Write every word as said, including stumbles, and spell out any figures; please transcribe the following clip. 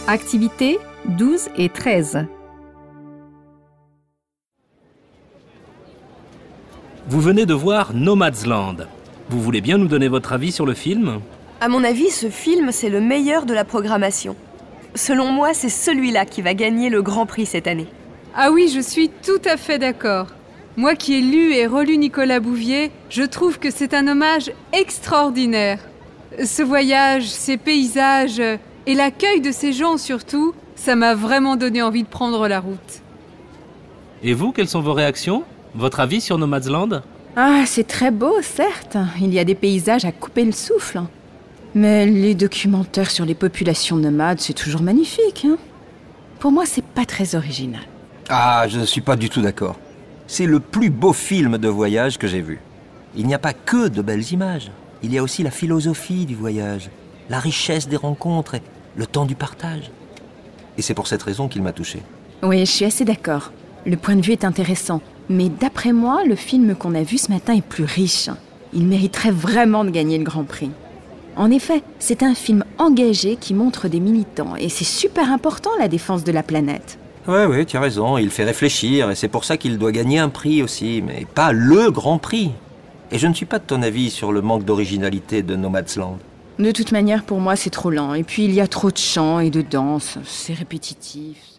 Activités douze et treize. Vous venez de voir Nomadland. Vous voulez bien nous donner votre avis sur le film ? À mon avis, ce film, c'est le meilleur de la programmation. Selon moi, c'est celui-là qui va gagner le Grand Prix cette année. Ah oui, je suis tout à fait d'accord. Moi qui ai lu et relu Nicolas Bouvier, je trouve que c'est un hommage extraordinaire. Ce voyage, ces paysages et l'accueil de ces gens surtout, ça m'a vraiment donné envie de prendre la route. Et vous, quelles sont vos réactions ? Votre avis sur Nomadland ? Ah, c'est très beau, certes. Il y a des paysages à couper le souffle. Mais les documentaires sur les populations nomades, c'est toujours magnifique. Hein. Pour moi, c'est pas très original. Ah, je ne suis pas du tout d'accord. C'est le plus beau film de voyage que j'ai vu. Il n'y a pas que de belles images. Il y a aussi la philosophie du voyage, la richesse des rencontres et le temps du partage. Et c'est pour cette raison qu'il m'a touché. Oui, je suis assez d'accord. Le point de vue est intéressant. Mais d'après moi, le film qu'on a vu ce matin est plus riche. Il mériterait vraiment de gagner le Grand Prix. En effet, c'est un film engagé qui montre des militants. Et c'est super important, la défense de la planète. Ouais, ouais, tu as raison. Il fait réfléchir. Et c'est pour ça qu'il doit gagner un prix aussi. Mais pas le Grand Prix. Et je ne suis pas de ton avis sur le manque d'originalité de Nomadland. De toute manière, pour moi, c'est trop lent. Et puis, il y a trop de chants et de danse. C'est répétitif.